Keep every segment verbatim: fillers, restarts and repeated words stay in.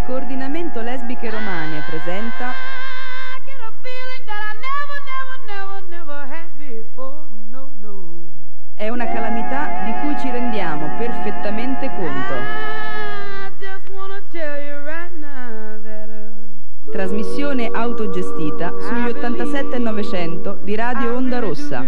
Coordinamento Lesbiche Romane presenta È una calamità di cui ci rendiamo perfettamente conto. Trasmissione autogestita sugli ottantasette novecento di Radio Onda Rossa.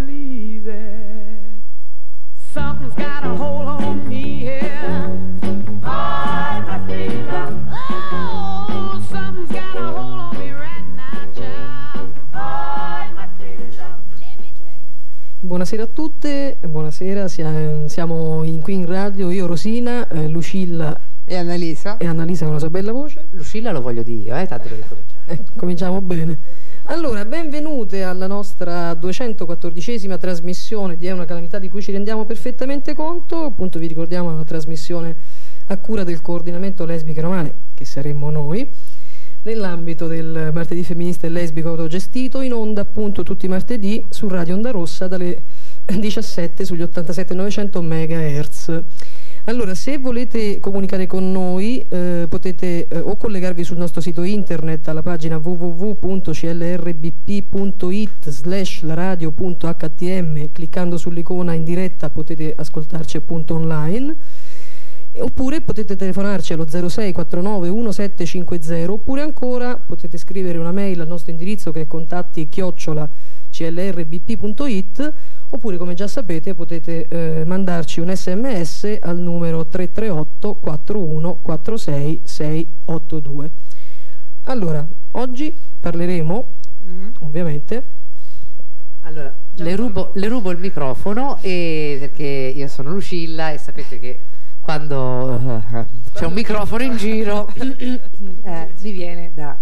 Buonasera a tutte, buonasera, siamo in, qui in radio, io Rosina, eh, Lucilla e Annalisa. E Annalisa con la sua bella voce. Lucilla lo voglio dire io, eh, tanto deve cominciare. Eh, cominciamo bene. Allora, benvenute alla nostra duecentoquattordicesima trasmissione di È una calamità di cui ci rendiamo perfettamente conto. Appunto vi ricordiamo una trasmissione a cura del Coordinamento Lesbiche Romane, che saremmo noi, nell'ambito del martedì femminista e lesbico autogestito, in onda appunto tutti i martedì su Radio Onda Rossa dalle diciassette sugli ottantasette novecento megahertz. Allora, se volete comunicare con noi eh, potete eh, o collegarvi sul nostro sito internet alla pagina w w w punto c l r b p punto i t slash la radio punto h t m, cliccando sull'icona in diretta potete ascoltarci appunto online. Oppure potete telefonarci allo zero sei quarantanove diciassette cinquanta, oppure ancora potete scrivere una mail al nostro indirizzo che è contatti chiocciola c l r b p punto i t, oppure come già sapete potete eh, mandarci un sms al numero tre tre otto quattro uno quattro sei sei otto due. Allora, oggi parleremo mm-hmm. ovviamente allora, le rubo, le rubo il microfono e perché io sono Lucilla e sapete che quando uh, c'è un microfono in giro eh, si viene da,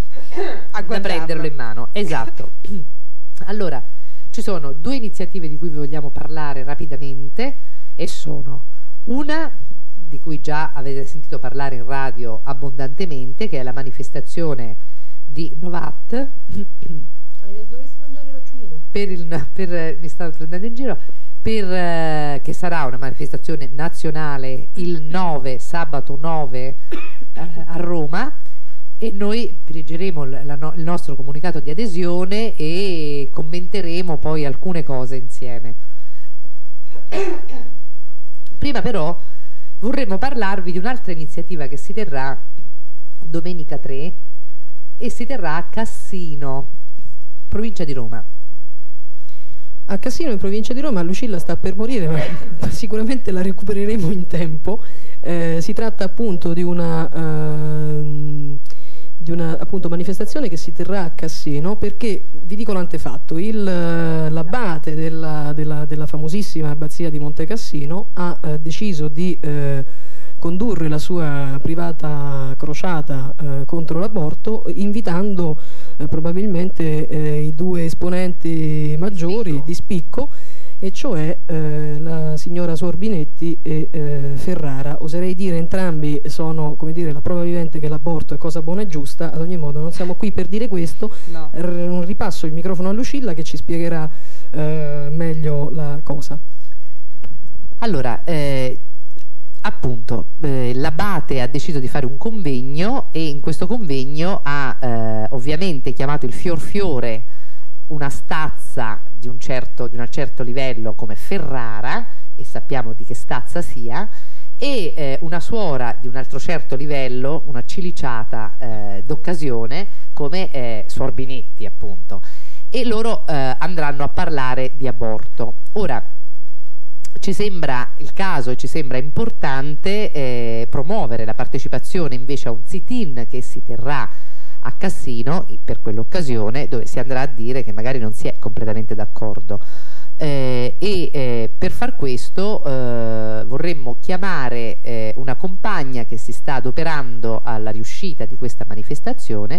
da prenderlo in mano. Esatto. Allora, ci sono due iniziative di cui vi vogliamo parlare rapidamente e sono una di cui già avete sentito parlare in radio abbondantemente, che è la manifestazione di Novat. Dovresti mangiare l'acciughina. Per il, per, mi stavo prendendo in giro. Per, eh, che sarà una manifestazione nazionale il nove, sabato nove eh, a Roma, e noi leggeremo la, la, il nostro comunicato di adesione e commenteremo poi alcune cose insieme. Prima però vorremmo parlarvi di un'altra iniziativa che si terrà domenica tre e si terrà a Cassino, provincia di Roma. A Cassino, in provincia di Roma. Lucilla sta per morire, ma sicuramente la recupereremo in tempo. Eh, si tratta appunto di una, uh, di una appunto, manifestazione che si terrà a Cassino, perché vi dico l'antefatto: il, l'abate della, della, della famosissima abbazia di Monte Cassino ha uh, deciso di uh, condurre la sua privata crociata eh, contro l'aborto, invitando eh, probabilmente eh, i due esponenti maggiori di spicco, di spicco e cioè eh, la signora Sorbinetti e eh, Ferrara. Oserei dire entrambi sono, come dire, la prova vivente che l'aborto è cosa buona e giusta. Ad ogni modo non siamo qui per dire questo. No. R- ripasso il microfono a Lucilla che ci spiegherà eh, meglio la cosa. Allora, eh, appunto, eh, l'abate ha deciso di fare un convegno e in questo convegno ha eh, ovviamente chiamato il fior fiore una stazza di un certo, di un certo livello come Ferrara, e sappiamo di che stazza sia, e eh, una suora di un altro certo livello, una ciliciata eh, d'occasione come eh, Sorbinetti appunto, e loro eh, andranno a parlare di aborto. Ora, ci sembra il caso e ci sembra importante eh, promuovere la partecipazione invece a un sit-in che si terrà a Cassino per quell'occasione, dove si andrà a dire che magari non si è completamente d'accordo. Eh, e eh, per far questo eh, vorremmo chiamare eh, una compagna che si sta adoperando alla riuscita di questa manifestazione.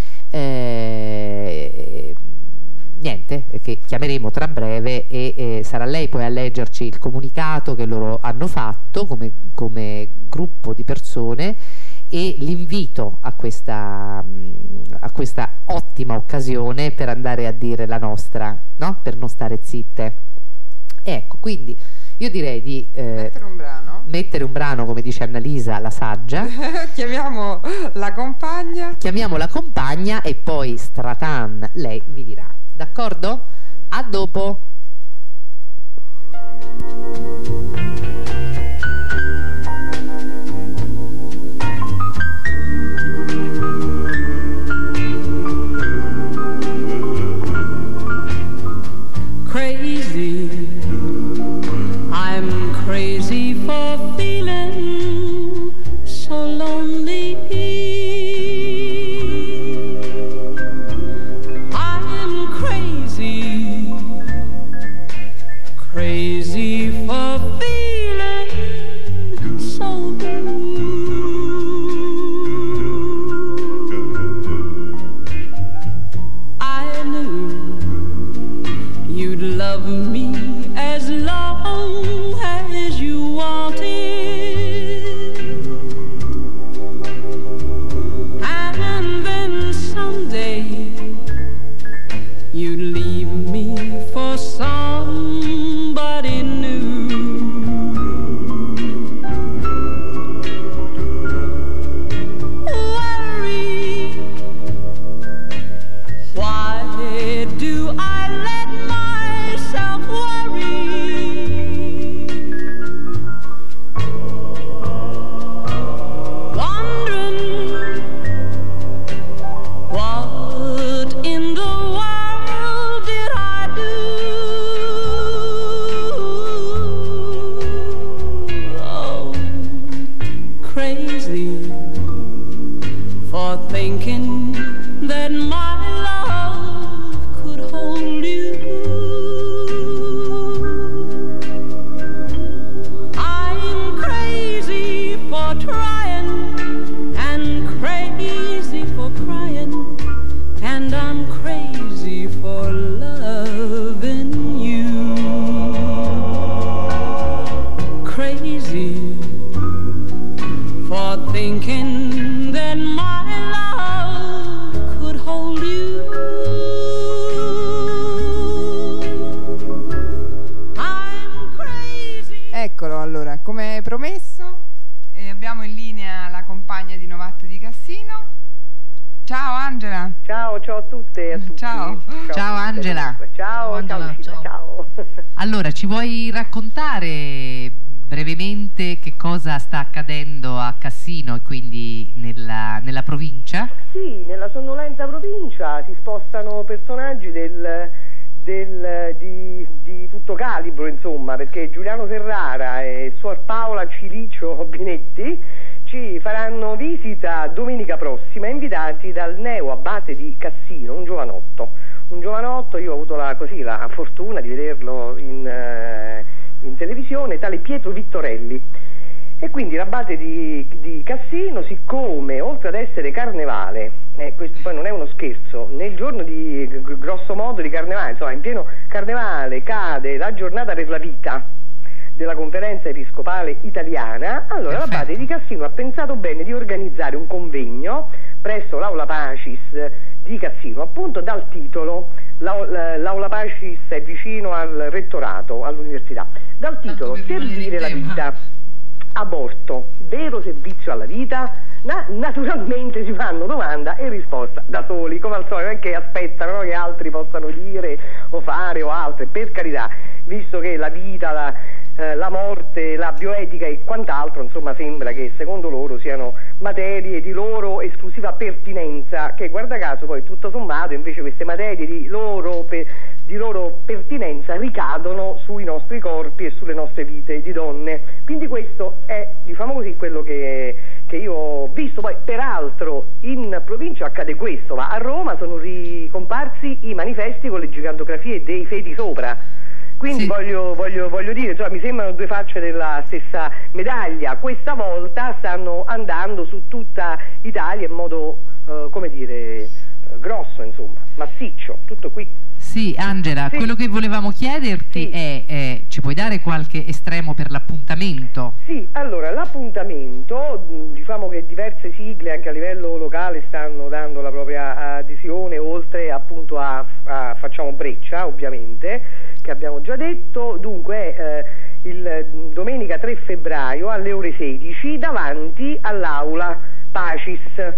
Eh, niente, che chiameremo tra breve e eh, sarà lei poi a leggerci il comunicato che loro hanno fatto come, come gruppo di persone, e l'invito a questa, a questa ottima occasione per andare a dire la nostra, no? Per non stare zitte. Ecco, quindi io direi di eh, mettere un brano. mettere un brano, come dice Annalisa, la saggia. Chiamiamo la compagna. Chiamiamo la compagna e poi Stratan, lei vi dirà. D'accordo? A dopo. Crazy, I'm crazy for feeling so lonely. I'm crazy, crazy for feeling so blue. I knew you'd love me as long as you wanted, and then someday you'd leave me for somebody new. Worry, why do I let myself worry? Wondering what in the world did I do? Oh, crazy for thinking that my love could hold you. I'm crazy for trying and crazy for crying, and I'm crazy for loving you. Crazy for thinking that my love could hold you. I'm crazy. Eccolo allora, come promesso, eh, abbiamo in linea la compagna di Novatte di Cassino. Ciao Angela. Ciao, ciao a tutte e a tutti. Ciao. Ciao, a tutte, Angela. comunque. Ciao, Angela, ciao, Lucilla, ciao. ciao. Allora, ci vuoi raccontare brevemente che cosa sta accadendo a Cassino e quindi nella, nella provincia? Sì, nella sonnolenta provincia si spostano personaggi del, del, di, di tutto calibro, insomma, perché Giuliano Ferrara e Suor Paola Cilicio Binetti ci faranno visita domenica prossima, invitati dal neo abate di Cassino, un giovanotto. Un giovanotto, io ho avuto la, così, la fortuna di vederlo in, eh, in televisione, tale Pietro Vittorelli. E quindi l'abate di, di Cassino, siccome oltre ad essere carnevale, eh, questo poi non è uno scherzo, nel giorno di g- grosso modo di carnevale, insomma in pieno carnevale cade la giornata per la vita della Conferenza Episcopale Italiana, allora Perfetto. l'abate di Cassino ha pensato bene di organizzare un convegno presso l'Aula Pacis di Cassino, appunto dal titolo l'Aula, l'Aula Pacis è vicino al rettorato, all'università, dal titolo Servire la vita. Aborto, vero servizio alla vita? Na- naturalmente si fanno domanda e risposta da soli, come al solito, non è che aspettano, no, che altri possano dire o fare o altre, per carità, visto che la vita, la, eh, la morte, la bioetica e quant'altro, insomma, sembra che secondo loro siano materie di loro esclusiva pertinenza, che guarda caso poi tutto sommato invece queste materie di loro per di loro pertinenza ricadono sui nostri corpi e sulle nostre vite di donne. Quindi questo è, diciamo così, quello che, che io ho visto. Poi peraltro in provincia accade questo, ma a Roma sono ricomparsi i manifesti con le gigantografie dei feti sopra. Quindi Sì. voglio, voglio, voglio dire, insomma, mi sembrano due facce della stessa medaglia. Questa volta stanno andando su tutta Italia in modo, eh, come dire, eh, grosso, insomma, massiccio, tutto qui. Sì, Angela, Sì. quello che volevamo chiederti Sì. è, è, ci puoi dare qualche estremo per l'appuntamento? Sì, allora l'appuntamento, mh, diciamo che diverse sigle anche a livello locale stanno dando la propria adesione, oltre appunto a, a Facciamo Breccia, ovviamente, che abbiamo già detto. Dunque eh, il domenica tre febbraio alle ore sedici davanti all'aula Pacis,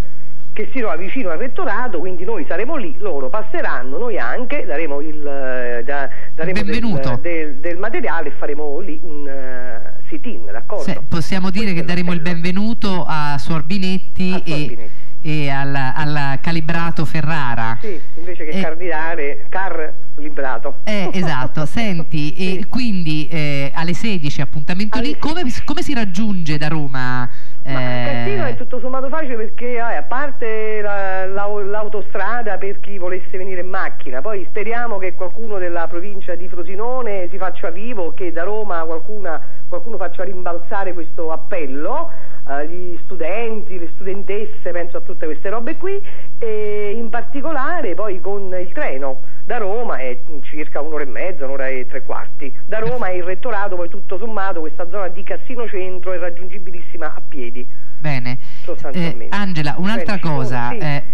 che si trova vicino al rettorato, quindi noi saremo lì, loro passeranno, noi anche daremo il, da, daremo benvenuto del, del, del materiale e faremo lì un uh, sit-in, d'accordo? Se, possiamo dire Questo che daremo il benvenuto a Sorbinetti, a Sorbinetti. e, e al, al calibrato Ferrara. Sì, invece che e, cardinale, car librato. Eh, esatto, senti, sì. E quindi eh, alle sedici appuntamento alle lì, come, come si raggiunge da Roma? Ma Eh, Cassino è tutto sommato facile perché eh, a parte la, la, l'autostrada per chi volesse venire in macchina, poi speriamo che qualcuno della provincia di Frosinone si faccia vivo, che da Roma qualcuna, qualcuno faccia rimbalzare questo appello agli studenti, le studentesse, penso a tutte queste robe qui, e in particolare poi con il treno da Roma è circa un'ora e mezza, un'ora e tre quarti. Da Roma è il rettorato, poi tutto sommato questa zona di Cassino Centro è raggiungibilissima a piedi. Bene, eh, Angela, un'altra Bene, cosa, sì. eh,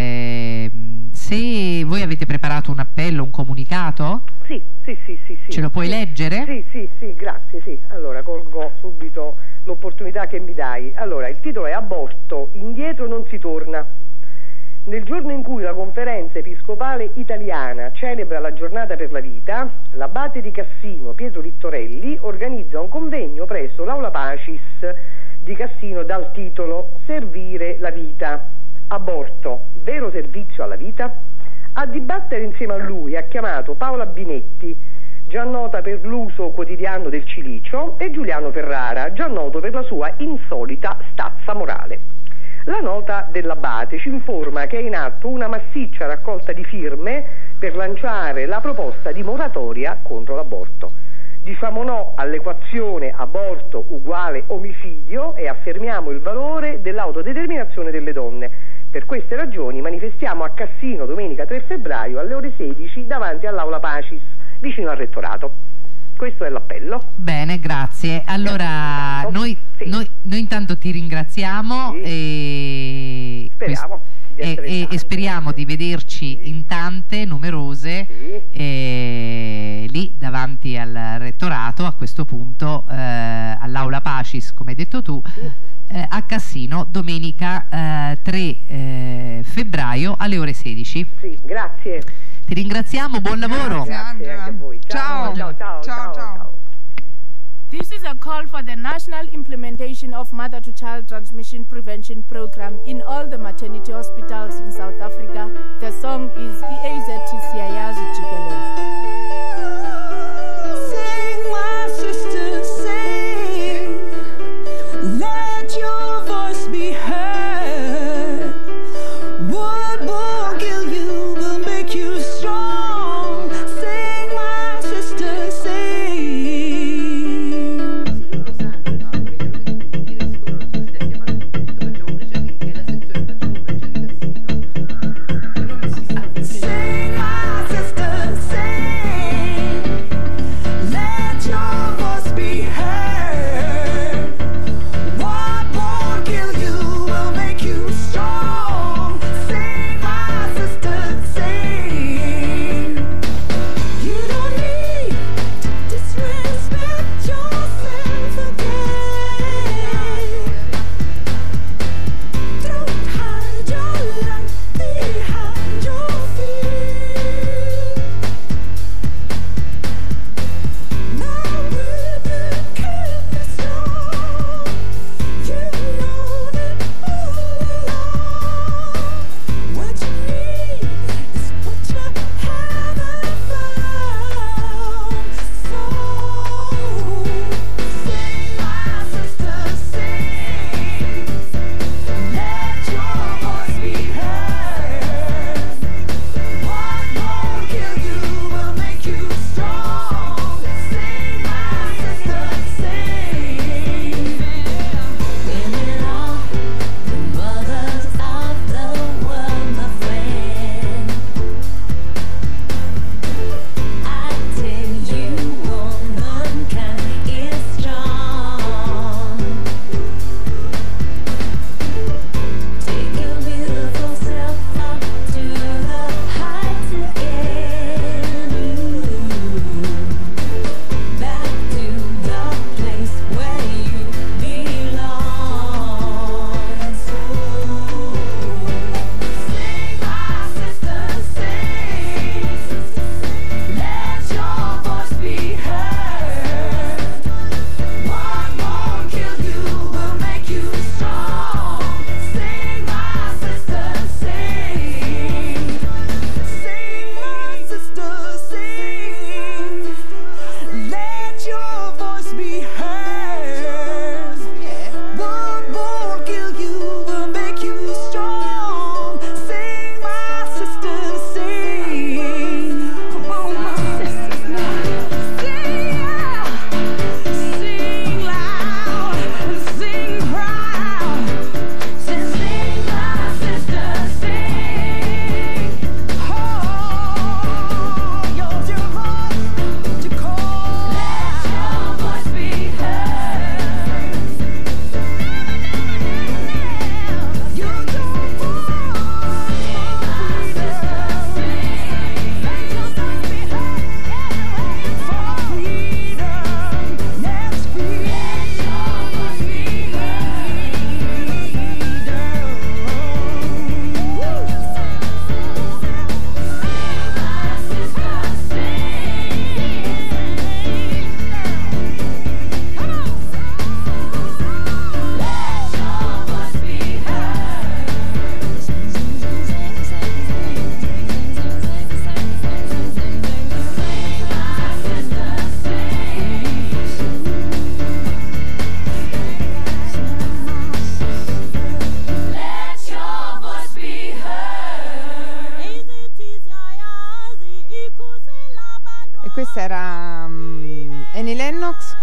eh, se voi avete preparato un appello, un comunicato, Sì, sì, sì, sì, sì. ce lo puoi sì. leggere? Sì, sì, sì, grazie, sì. Allora, colgo subito l'opportunità che mi dai. Allora, il titolo è Aborto, indietro non si torna. Nel giorno in cui la Conferenza Episcopale Italiana celebra la Giornata per la Vita, l'abate di Cassino, Pietro Vittorelli, organizza un convegno presso l'Aula Pacis di Cassino dal titolo Servire la vita. Aborto, vero servizio alla vita? A dibattere insieme a lui ha chiamato Paola Binetti, già nota per l'uso quotidiano del cilicio, e Giuliano Ferrara, già noto per la sua insolita stazza morale. La nota dell'abate ci informa che è in atto una massiccia raccolta di firme per lanciare la proposta di moratoria contro l'aborto. Diciamo no all'equazione aborto uguale omicidio e affermiamo il valore dell'autodeterminazione delle donne. Per queste ragioni manifestiamo a Cassino domenica tre febbraio alle ore sedici davanti all'Aula Pacis, vicino al rettorato. Questo è l'appello. Bene, grazie. Allora, Grazie. noi, Sì. noi, noi intanto ti ringraziamo Sì. e, Speriamo di e, essere e- tanti. e speriamo di vederci Sì. in tante, numerose, Sì. e lì davanti al rettorato, a questo punto eh, all'Aula Pacis, come hai detto tu, eh, a Cassino domenica eh, tre eh, febbraio alle ore sedici. Sì, grazie. Ti ringraziamo, buon lavoro. Grazie, Grazie Angela. anche a voi. Ciao. Ciao, ciao, Ciao, ciao, ciao. ciao. This is a call for the national implementation of mother-to-child transmission prevention program in all the maternity hospitals in South Africa. The song is E A Z T Siyayazi Jikelele. Sing, my sister, sing. Let your voice be heard. What won't kill you will make you strong. Sing, my sister, sing. Sing, my sister, sing.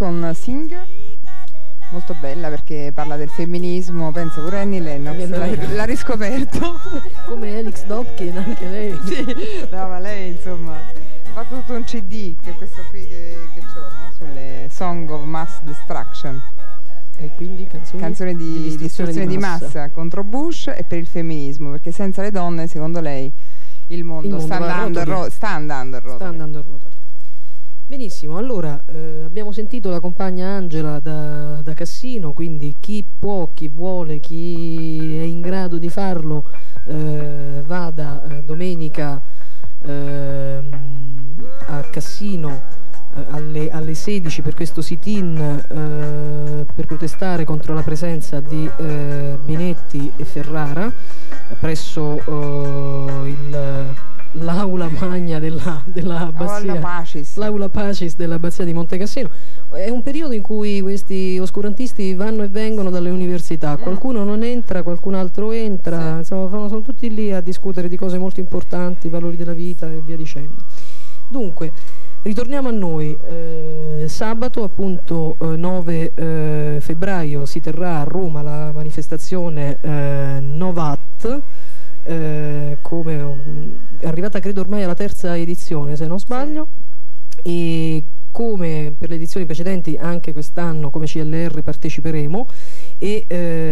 con Sing, molto bella perché parla del femminismo, pensa pure Annie Lennox, l'ha, l'ha riscoperto. Come Alex Dopkin, anche lei. Sì, no, ma lei insomma fa tutto un C D, che è questo qui che, che c'ho, no? Sulle Song of Mass Destruction. E quindi canzoni, canzoni di, di distruzione di massa. di massa contro Bush e per il femminismo, perché senza le donne, secondo lei, il mondo, il mondo sta, andando ro- sta andando a rotoli. Sta andando a rotoli. Benissimo, allora eh, abbiamo sentito la compagna Angela da, da Cassino, quindi chi può, chi vuole, chi è in grado di farlo eh, vada eh, domenica eh, a Cassino eh, alle, alle sedici per questo sit-in eh, per protestare contro la presenza di eh, Binetti e Ferrara presso eh, il l'aula magna della, della abbazia, Aula Pacis. l'aula Pacis dell'abbazia di Monte Cassino. È un periodo in cui questi oscurantisti vanno e vengono dalle università, qualcuno non entra, qualcun altro entra, sì. Insomma sono, sono tutti lì a discutere di cose molto importanti, valori della vita e via dicendo. Dunque ritorniamo a noi, eh, sabato appunto eh, nove eh, febbraio si terrà a Roma la manifestazione eh, Novat. Eh, come um, è arrivata credo ormai alla terza edizione se non sbaglio, e come per le edizioni precedenti anche quest'anno come C L R parteciperemo e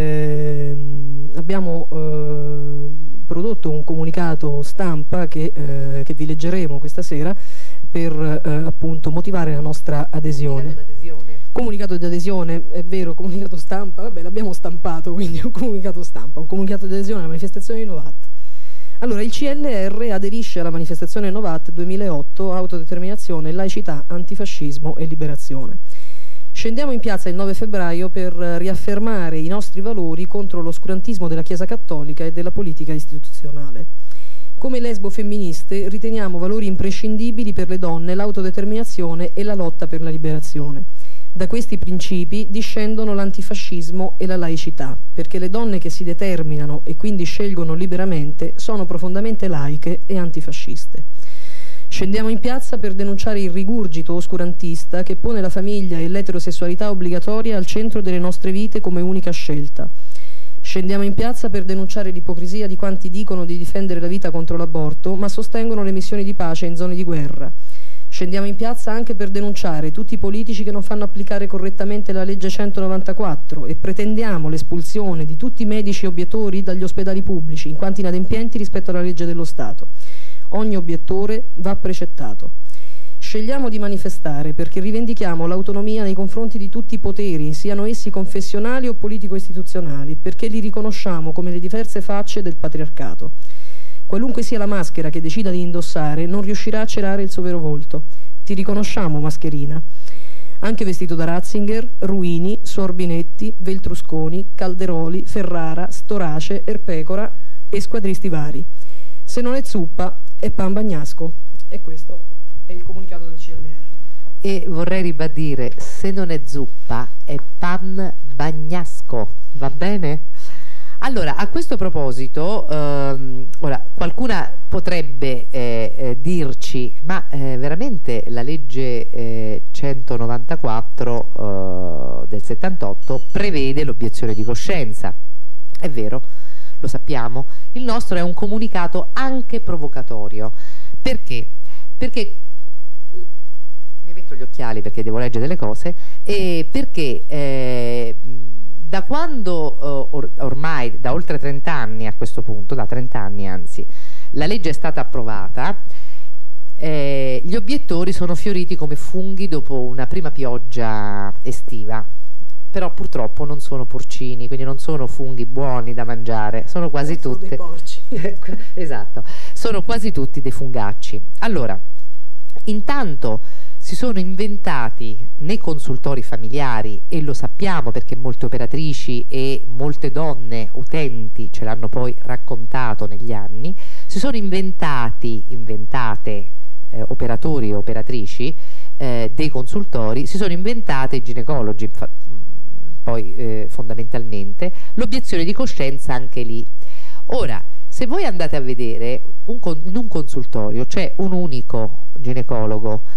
eh, abbiamo eh, prodotto un comunicato stampa che, eh, che vi leggeremo questa sera per eh, appunto motivare la nostra adesione. Comunicato di adesione, è vero, comunicato stampa, vabbè l'abbiamo stampato, quindi è un comunicato stampa, un comunicato di adesione alla manifestazione di Novat. Allora, il C L R aderisce alla manifestazione Novat duemilaotto, autodeterminazione, laicità, antifascismo e liberazione. Scendiamo in piazza il nove febbraio per riaffermare i nostri valori contro l'oscurantismo della Chiesa Cattolica e della politica istituzionale. Come lesbo femministe riteniamo valori imprescindibili per le donne l'autodeterminazione e la lotta per la liberazione. Da questi principi discendono l'antifascismo e la laicità, perché le donne che si determinano e quindi scelgono liberamente sono profondamente laiche e antifasciste. Scendiamo in piazza per denunciare il rigurgito oscurantista che pone la famiglia e l'eterosessualità obbligatoria al centro delle nostre vite come unica scelta. Scendiamo in piazza per denunciare l'ipocrisia di quanti dicono di difendere la vita contro l'aborto, ma sostengono le missioni di pace in zone di guerra. Scendiamo in piazza anche per denunciare tutti i politici che non fanno applicare correttamente la legge centonovantaquattro e pretendiamo l'espulsione di tutti i medici obiettori dagli ospedali pubblici, in quanto inadempienti rispetto alla legge dello Stato. Ogni obiettore va precettato. Scegliamo di manifestare perché rivendichiamo l'autonomia nei confronti di tutti i poteri, siano essi confessionali o politico-istituzionali, perché li riconosciamo come le diverse facce del patriarcato. Qualunque sia la maschera che decida di indossare, non riuscirà a celare il suo vero volto. Ti riconosciamo, mascherina. Anche vestito da Ratzinger, Ruini, Sorbinetti, Veltrusconi, Calderoli, Ferrara, Storace, Erpecora e squadristi vari. Se non è zuppa, è pan bagnasco. E questo è il comunicato del C L R. E vorrei ribadire, se non è zuppa, è pan bagnasco. Va bene? Allora, a questo proposito, ehm, ora, qualcuna potrebbe eh, eh, dirci, ma eh, veramente la legge eh, centonovantaquattro eh, del settantotto prevede l'obiezione di coscienza. È vero, lo sappiamo, il nostro è un comunicato anche provocatorio. Perché? Perché mi metto gli occhiali perché devo leggere delle cose, e perché eh, da quando uh, or- ormai da oltre trenta anni a questo punto, da trenta anni anzi, la legge è stata approvata, eh, gli obiettori sono fioriti come funghi dopo una prima pioggia estiva. Però purtroppo non sono porcini, quindi non sono funghi buoni da mangiare, sono quasi sono tutte dei porci. Esatto, sono quasi tutti dei fungacci. Allora, intanto si sono inventati nei consultori familiari, e lo sappiamo perché molte operatrici e molte donne utenti ce l'hanno poi raccontato negli anni, si sono inventati, inventate eh, operatori e operatrici eh, dei consultori, si sono inventate i ginecologi, fa, poi eh, fondamentalmente, l'obiezione di coscienza anche lì. Ora, se voi andate a vedere un, in un consultorio c'è un unico ginecologo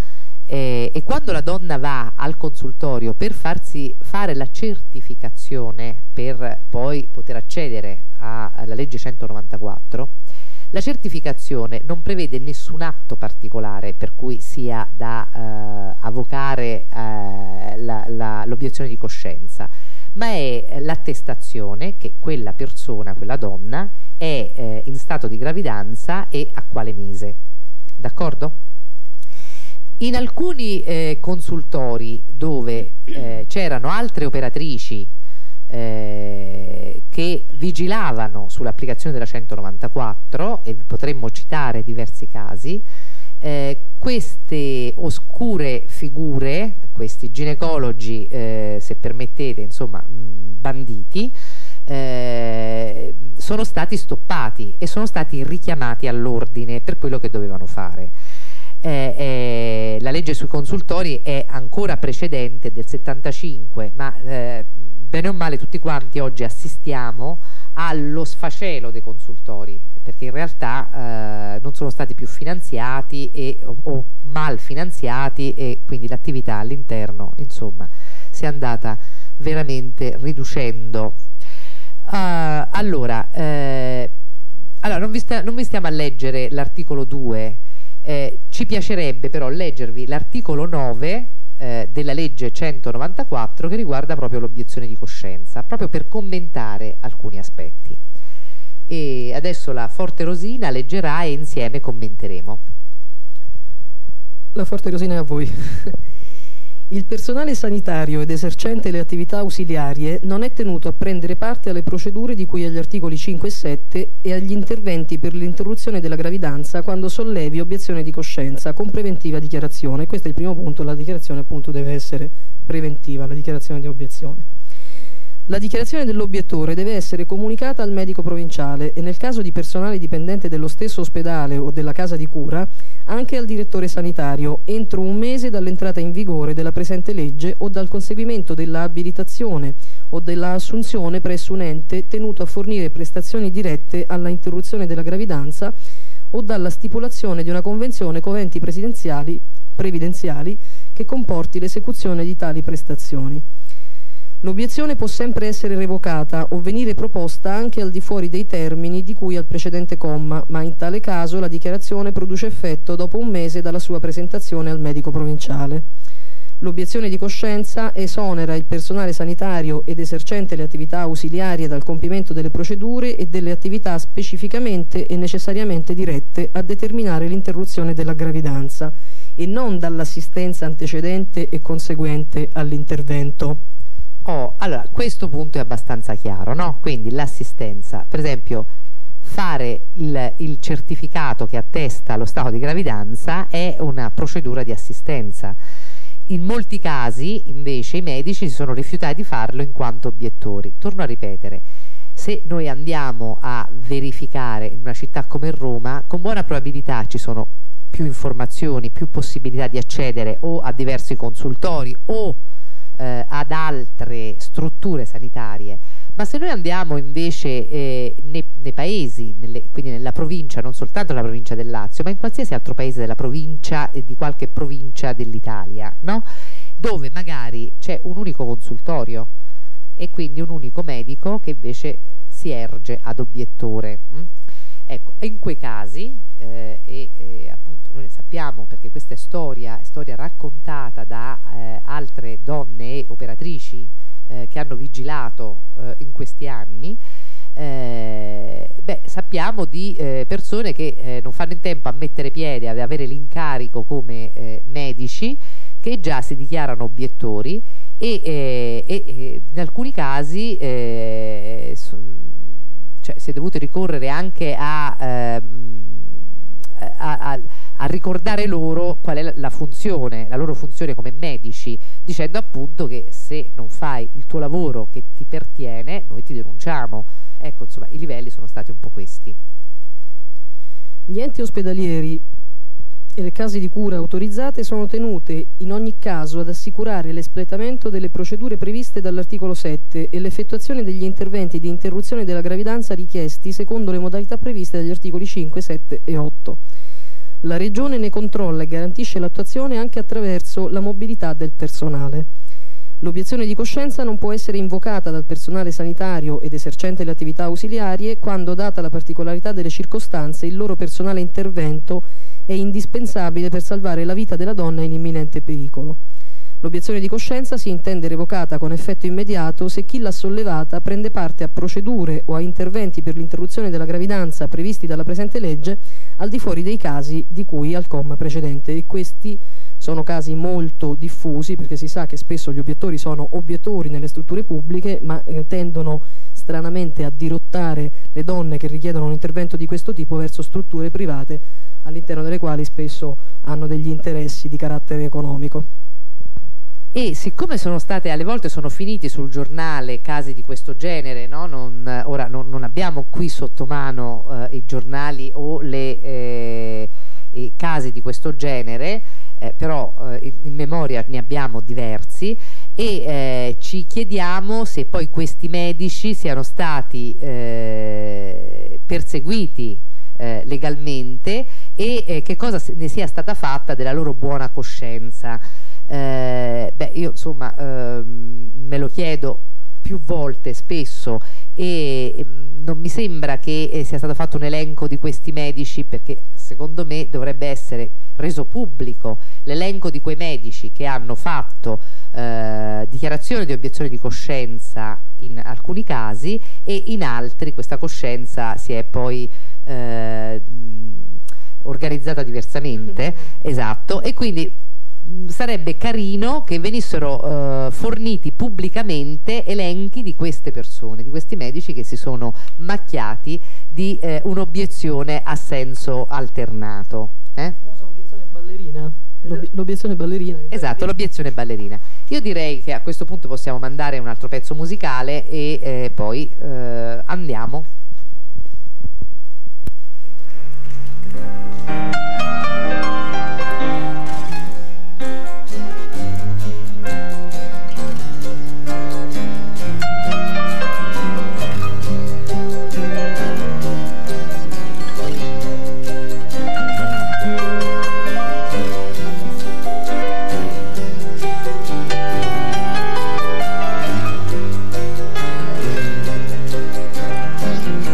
Eh, e quando la donna va al consultorio per farsi fare la certificazione per poi poter accedere a, alla legge centonovantaquattro, la certificazione non prevede nessun atto particolare per cui sia da eh, avvocare eh, la, la, l'obiezione di coscienza, ma è l'attestazione che quella persona, quella donna, è eh, in stato di gravidanza e a quale mese. D'accordo? In alcuni eh, consultori dove eh, c'erano altre operatrici eh, che vigilavano sull'applicazione della centonovantaquattro, e potremmo citare diversi casi, eh, queste oscure figure, questi ginecologi, eh, se permettete, insomma, mh, banditi, eh, sono stati stoppati e sono stati richiamati all'ordine per quello che dovevano fare. Eh, eh, la legge sui consultori è ancora precedente, del settantacinque, ma eh, bene o male tutti quanti oggi assistiamo allo sfacelo dei consultori, perché in realtà eh, non sono stati più finanziati e, o, o mal finanziati, e quindi l'attività all'interno, insomma, si è andata veramente riducendo. Uh, allora, eh, allora non, vi sta, non vi stiamo a leggere l'articolo due. Eh, ci piacerebbe però leggervi l'articolo nove eh, della legge centonovantaquattro, che riguarda proprio l'obiezione di coscienza, proprio per commentare alcuni aspetti. E adesso la Forte Rosina leggerà e insieme commenteremo. La Forte Rosina è a voi. Il personale sanitario ed esercente le attività ausiliarie non è tenuto a prendere parte alle procedure di cui agli articoli cinque e sette e agli interventi per l'interruzione della gravidanza quando sollevi obiezione di coscienza con preventiva dichiarazione. Questo è il primo punto, la dichiarazione appunto deve essere preventiva, la dichiarazione di obiezione. La dichiarazione dell'obiettore deve essere comunicata al medico provinciale e, nel caso di personale dipendente dello stesso ospedale o della casa di cura, anche al direttore sanitario entro un mese dall'entrata in vigore della presente legge o dal conseguimento della abilitazione o della assunzione presso un ente tenuto a fornire prestazioni dirette alla interruzione della gravidanza o dalla stipulazione di una convenzione con enti presidenziali, previdenziali che comporti l'esecuzione di tali prestazioni. L'obiezione può sempre essere revocata o venire proposta anche al di fuori dei termini di cui al precedente comma, ma in tale caso la dichiarazione produce effetto dopo un mese dalla sua presentazione al medico provinciale. L'obiezione di coscienza esonera il personale sanitario ed esercente le attività ausiliarie dal compimento delle procedure e delle attività specificamente e necessariamente dirette a determinare l'interruzione della gravidanza e non dall'assistenza antecedente e conseguente all'intervento. Oh, allora, questo punto è abbastanza chiaro, no? Quindi l'assistenza, per esempio, fare il, il certificato che attesta lo stato di gravidanza è una procedura di assistenza. In molti casi, invece, i medici si sono rifiutati di farlo in quanto obiettori. Torno a ripetere, se noi andiamo a verificare in una città come Roma, con buona probabilità ci sono più informazioni, più possibilità di accedere o a diversi consultori o Eh, ad altre strutture sanitarie, ma se noi andiamo invece eh, nei, nei paesi, nelle, quindi nella provincia, non soltanto nella provincia del Lazio, ma in qualsiasi altro paese della provincia e di qualche provincia dell'Italia, no? Dove magari c'è un unico consultorio e quindi un unico medico che invece si erge ad obiettore. Hm? Ecco, in quei casi, eh, e eh, appunto noi ne sappiamo perché questa è storia, è storia raccontata da eh, altre donne e operatrici eh, che hanno vigilato eh, in questi anni, eh, beh, sappiamo di eh, persone che eh, non fanno in tempo a mettere piede, ad avere l'incarico come eh, medici, che già si dichiarano obiettori e, eh, e, e in alcuni casi eh, cioè, si è dovuto ricorrere anche a, ehm, a, a, a ricordare loro qual è la funzione, la loro funzione come medici, dicendo appunto che se non fai il tuo lavoro che ti pertiene, noi ti denunciamo. Ecco, insomma, i livelli sono stati un po' questi. Gli enti ospedalieri e le case di cura autorizzate sono tenute in ogni caso ad assicurare l'espletamento delle procedure previste dall'articolo sette e l'effettuazione degli interventi di interruzione della gravidanza richiesti secondo le modalità previste dagli articoli cinque, sette e otto. La Regione ne controlla e garantisce l'attuazione anche attraverso la mobilità del personale. L'obiezione di coscienza non può essere invocata dal personale sanitario ed esercente le attività ausiliarie quando, data la particolarità delle circostanze, il loro personale intervento è indispensabile per salvare la vita della donna in imminente pericolo. L'obiezione di coscienza si intende revocata con effetto immediato se chi l'ha sollevata prende parte a procedure o a interventi per l'interruzione della gravidanza previsti dalla presente legge al di fuori dei casi di cui al comma precedente, e questi sono casi molto diffusi, perché si sa che spesso gli obiettori sono obiettori nelle strutture pubbliche, ma eh, tendono stranamente a dirottare le donne che richiedono un intervento di questo tipo verso strutture private all'interno delle quali spesso hanno degli interessi di carattere economico. E siccome sono state, alle volte sono finiti sul giornale casi di questo genere, no? non, ora non, non abbiamo qui sotto mano eh, i giornali o le, eh, i casi di questo genere, eh, però eh, in memoria ne abbiamo diversi, e eh, ci chiediamo se poi questi medici siano stati eh, perseguiti eh, legalmente e eh, che cosa ne sia stata fatta della loro buona coscienza. Eh, beh, io insomma ehm, me lo chiedo più volte, spesso, e eh, non mi sembra che eh, sia stato fatto un elenco di questi medici, perché secondo me dovrebbe essere reso pubblico l'elenco di quei medici che hanno fatto eh, dichiarazione di obiezione di coscienza in alcuni casi, e in altri questa coscienza si è poi eh, organizzata diversamente. Esatto, e quindi sarebbe carino che venissero uh, forniti pubblicamente elenchi di queste persone, di questi medici che si sono macchiati di eh, un'obiezione a senso alternato. Eh? La famosa obiezione ballerina. L'ob- l'obiezione ballerina. Esatto, l'obiezione ballerina. Io direi che a questo punto possiamo mandare un altro pezzo musicale e eh, poi eh, andiamo. Thank you.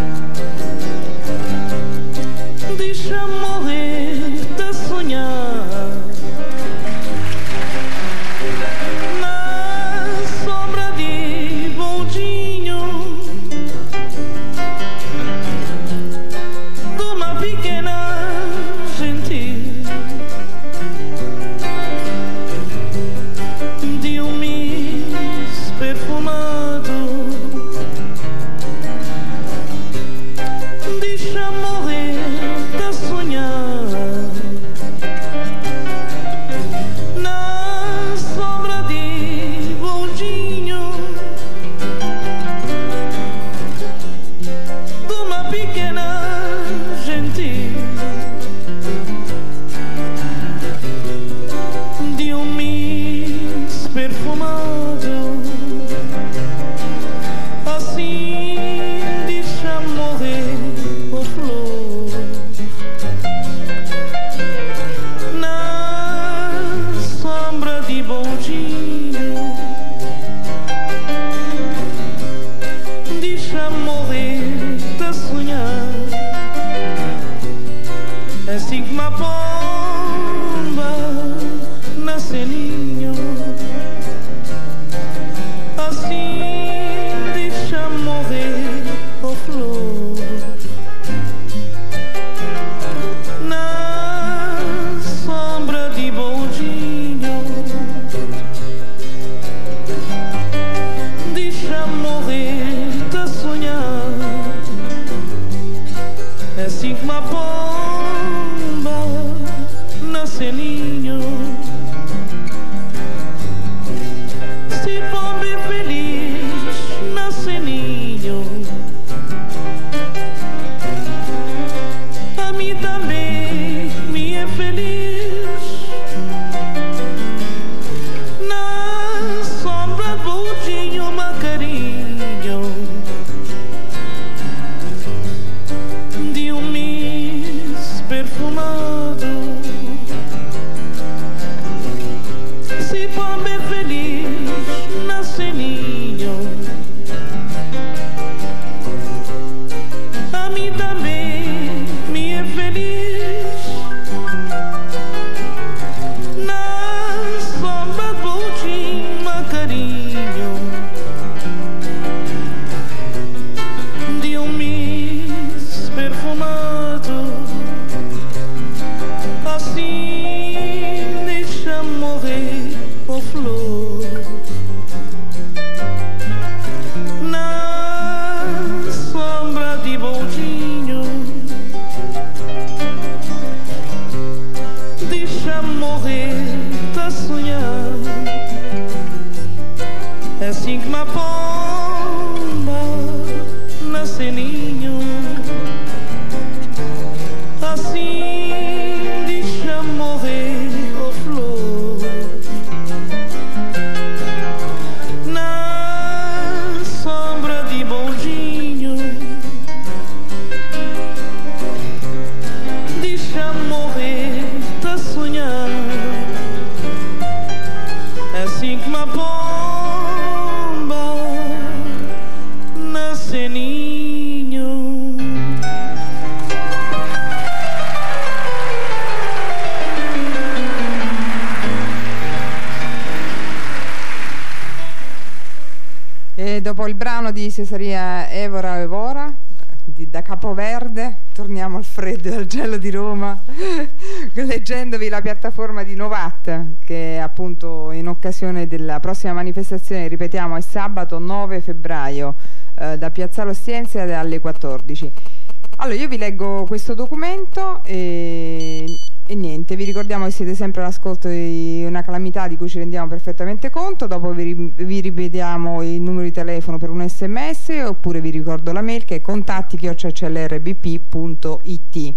di Cesarea Evora Evora, di, da Capoverde, torniamo al freddo e al gelo di Roma, leggendovi la piattaforma di Novat, che appunto in occasione della prossima manifestazione, ripetiamo, è sabato nove febbraio, eh, da Piazzale Ostiense alle quattordici. Allora io vi leggo questo documento e, e niente, vi ricordiamo che siete sempre all'ascolto di Una Calamità di cui ci rendiamo perfettamente conto. Dopo vi, vi ripetiamo il numero di telefono per un sms, oppure vi ricordo la mail che è contatti chiocciola c l r b p punto i t.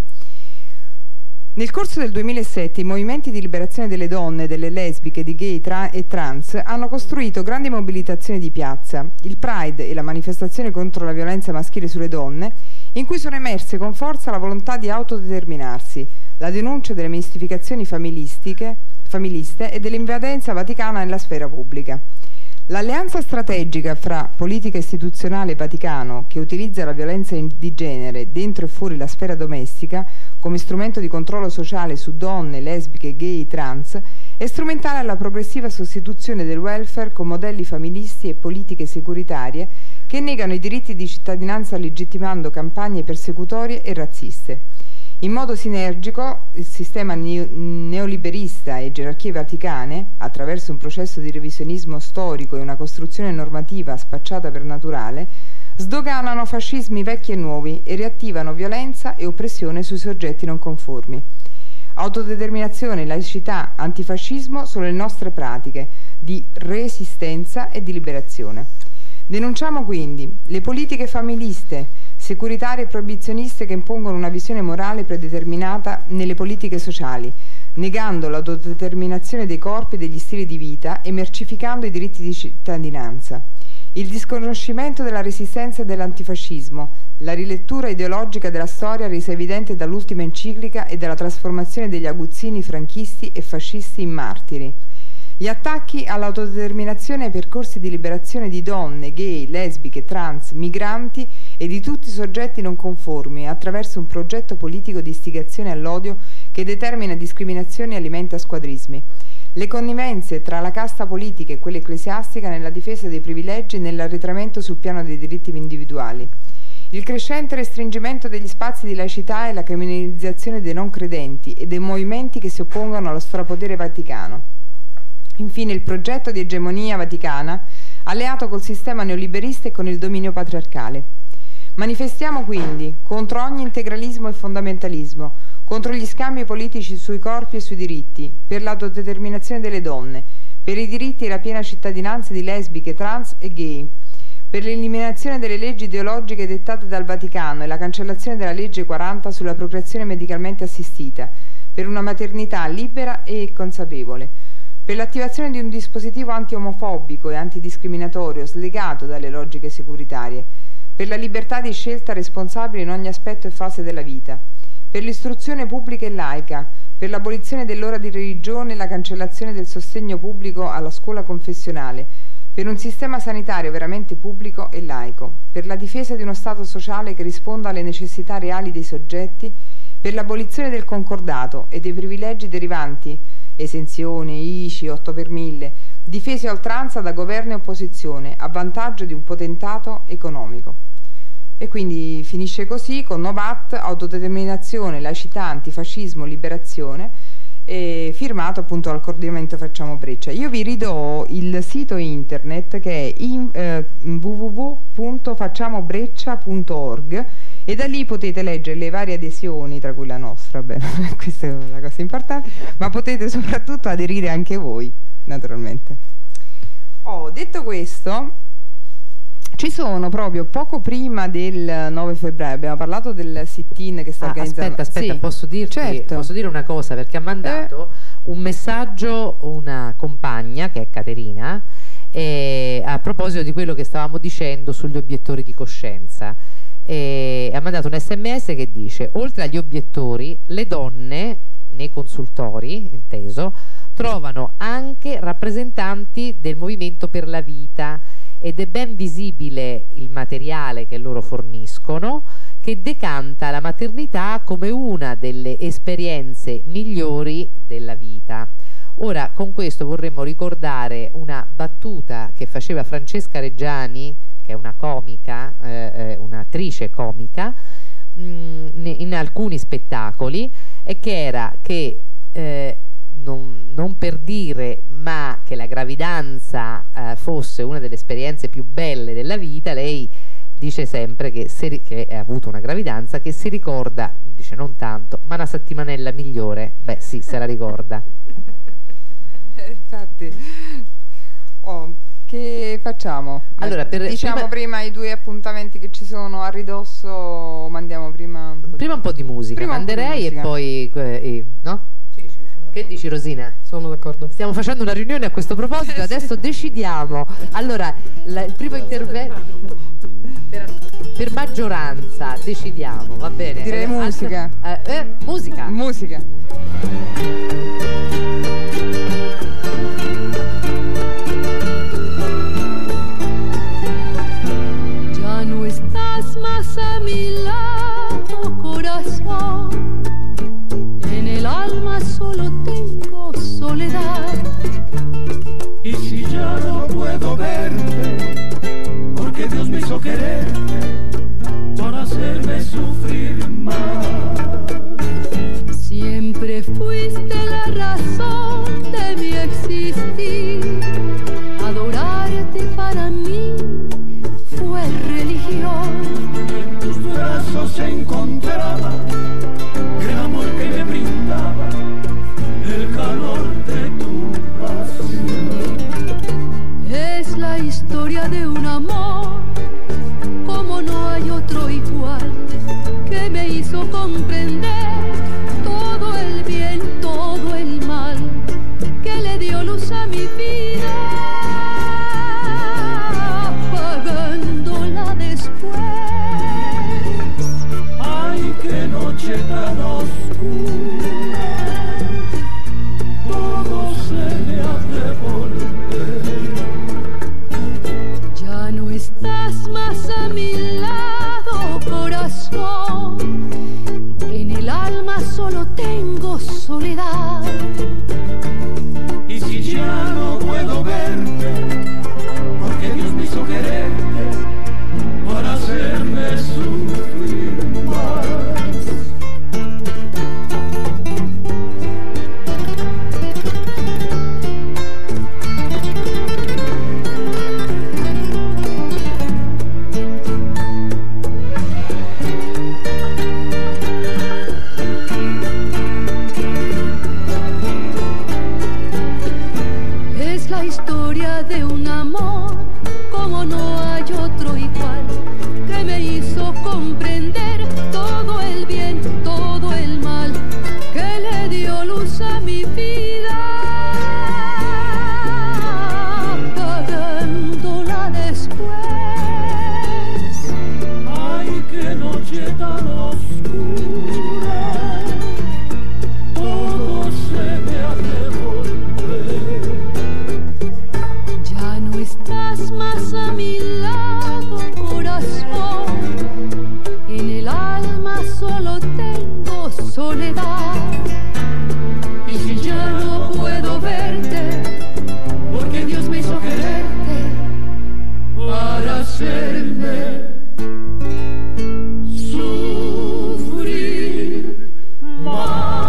Nel corso del duemilasette i movimenti di liberazione delle donne, delle lesbiche, di gay tra e trans hanno costruito grandi mobilitazioni di piazza, il Pride e la manifestazione contro la violenza maschile sulle donne, in cui sono emerse con forza la volontà di autodeterminarsi, la denuncia delle mistificazioni familistiche, familiste e dell'invadenza vaticana nella sfera pubblica. L'alleanza strategica fra politica istituzionale e Vaticano, che utilizza la violenza di genere dentro e fuori la sfera domestica come strumento di controllo sociale su donne, lesbiche, gay e trans, è strumentale alla progressiva sostituzione del welfare con modelli familisti e politiche securitarie che negano i diritti di cittadinanza legittimando campagne persecutorie e razziste. In modo sinergico, il sistema neoliberista e gerarchie vaticane, attraverso un processo di revisionismo storico e una costruzione normativa spacciata per naturale, sdoganano fascismi vecchi e nuovi e riattivano violenza e oppressione sui soggetti non conformi. Autodeterminazione, laicità, antifascismo sono le nostre pratiche di resistenza e di liberazione. Denunciamo quindi le politiche familiste, securitarie e proibizioniste che impongono una visione morale predeterminata nelle politiche sociali, negando l'autodeterminazione dei corpi e degli stili di vita e mercificando i diritti di cittadinanza. Il disconoscimento della resistenza e dell'antifascismo, la rilettura ideologica della storia resa evidente dall'ultima enciclica e dalla trasformazione degli aguzzini franchisti e fascisti in martiri. Gli attacchi all'autodeterminazione e ai percorsi di liberazione di donne, gay, lesbiche, trans, migranti e di tutti i soggetti non conformi attraverso un progetto politico di istigazione all'odio che determina discriminazioni e alimenta squadrismi. Le connivenze tra la casta politica e quella ecclesiastica nella difesa dei privilegi e nell'arretramento sul piano dei diritti individuali. Il crescente restringimento degli spazi di laicità e la criminalizzazione dei non credenti e dei movimenti che si oppongono allo strapotere vaticano. Infine il progetto di egemonia vaticana alleato col sistema neoliberista e con il dominio patriarcale. Manifestiamo quindi contro ogni integralismo e fondamentalismo, contro gli scambi politici sui corpi e sui diritti, per l'autodeterminazione delle donne, per i diritti e la piena cittadinanza di lesbiche, trans e gay, per l'eliminazione delle leggi ideologiche dettate dal Vaticano e la cancellazione della legge quaranta sulla procreazione medicalmente assistita, per una maternità libera e consapevole, per l'attivazione di un dispositivo anti-omofobico e antidiscriminatorio slegato dalle logiche securitarie, per la libertà di scelta responsabile in ogni aspetto e fase della vita, per l'istruzione pubblica e laica, per l'abolizione dell'ora di religione e la cancellazione del sostegno pubblico alla scuola confessionale, per un sistema sanitario veramente pubblico e laico, per la difesa di uno Stato sociale che risponda alle necessità reali dei soggetti, per l'abolizione del concordato e dei privilegi derivanti, esenzione, I C I, otto per mille, difesi a oltranza da governo e opposizione, a vantaggio di un potentato economico. E quindi finisce così con Novat, autodeterminazione, laicità, antifascismo, liberazione, e firmato appunto al coordinamento Facciamo Breccia. Io vi ridò il sito internet che è in, eh, w w w punto facciamo breccia punto org e da lì potete leggere le varie adesioni, tra cui la nostra, bene, questa è la cosa importante, ma potete soprattutto aderire anche voi, naturalmente. Oh, detto questo, ci sono proprio poco prima del nove febbraio, abbiamo parlato del sit-in che sta ah, organizzando. Aspetta, aspetta, sì, posso dirti, certo. posso dire una cosa, perché ha mandato eh. un messaggio una compagna che è Caterina eh, a proposito di quello che stavamo dicendo sugli obiettori di coscienza. E ha mandato un sms che dice: oltre agli obiettori, le donne nei consultori, inteso, trovano anche rappresentanti del movimento per la vita ed è ben visibile il materiale che loro forniscono, che decanta la maternità come una delle esperienze migliori della vita. Ora, con questo vorremmo ricordare una battuta che faceva Francesca Reggiani, che è una comica, eh, eh, un'attrice comica, mh, in alcuni spettacoli, e che era che eh, non, non per dire, ma che la gravidanza eh, fosse una delle esperienze più belle della vita, lei dice sempre che, se, che ha avuto una gravidanza che si ricorda, dice non tanto, ma una settimanella migliore, beh sì, se la ricorda. Infatti, oh, che facciamo? Allora, per, diciamo prima, prima i due appuntamenti che ci sono a ridosso, o mandiamo prima un po' prima di, un po' di musica, prima manderei di musica. E poi eh, no? Sì, sì, Che dici, Rosina? sono d'accordo. Stiamo facendo una riunione a questo proposito, adesso decidiamo. Allora, la, il primo intervento per, per maggioranza decidiamo, va bene? Direi Eh, musica. anche- eh, eh, musica. Musica. Ya no estás más a mi lado, corazón. En el alma solo tengo soledad. Y si ya no puedo verte, porque Dios me hizo quererte para hacerme sufrir más. Siempre fuiste la razón de mi existir. Adorarte para mí fue religión. En tus brazos se encontraba el amor que me brindaba, el calor de tu pasión. Es la historia de un amor como no hay otro igual, que me hizo comprender todo el bien, todo el mal, que le dio luz a mi vida, apagándola después. Ay, qué noche tan oscura, todo se me ha de volver. Ya no estás más a mi lado, corazón. En el alma solo tengo soledad. Y si ya no puedo verte, porque Dios me hizo quererte para hacerme sufrir más. Es la historia de un amor como no hay otro igual, que me hizo comprender todo el bien, todo el mal, que le dio luz a mi vida, apagándola después. Ay, qué noche tan oscura, todo se me ha de volver. Ya no estás más a mi lado, corazón. En el alma solo tengo soledad. Y si ya no puedo verte, porque Dios me hizo quererte para hacerme sufrir más.